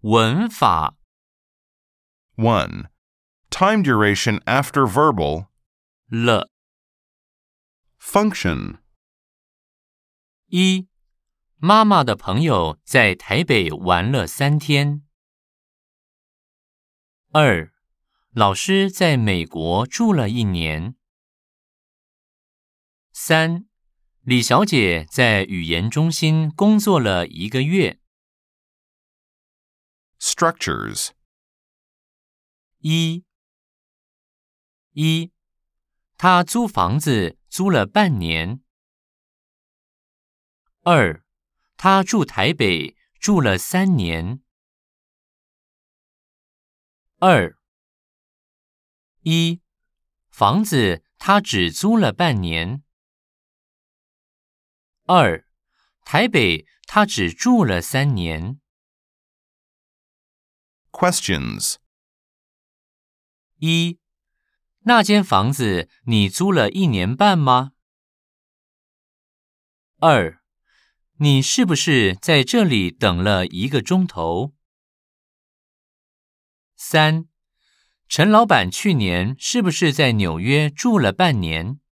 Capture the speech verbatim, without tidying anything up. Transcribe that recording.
文法 one. Time duration after verbal. 了。 Function. 一，妈妈的朋友在台北玩了三天。二，老师在美国住了一年。三，李小姐在语言中心工作了一个月。 Structures. 一，一，她租房子租了半年。二，她住台北住了三年。二，一，房子她只租了半年。二，台北她只住了三年。 Questions. 一，那间房子你租了一年半吗？二，你是不是在这里等了一个钟头？三，陈老板去年是不是在纽约住了半年？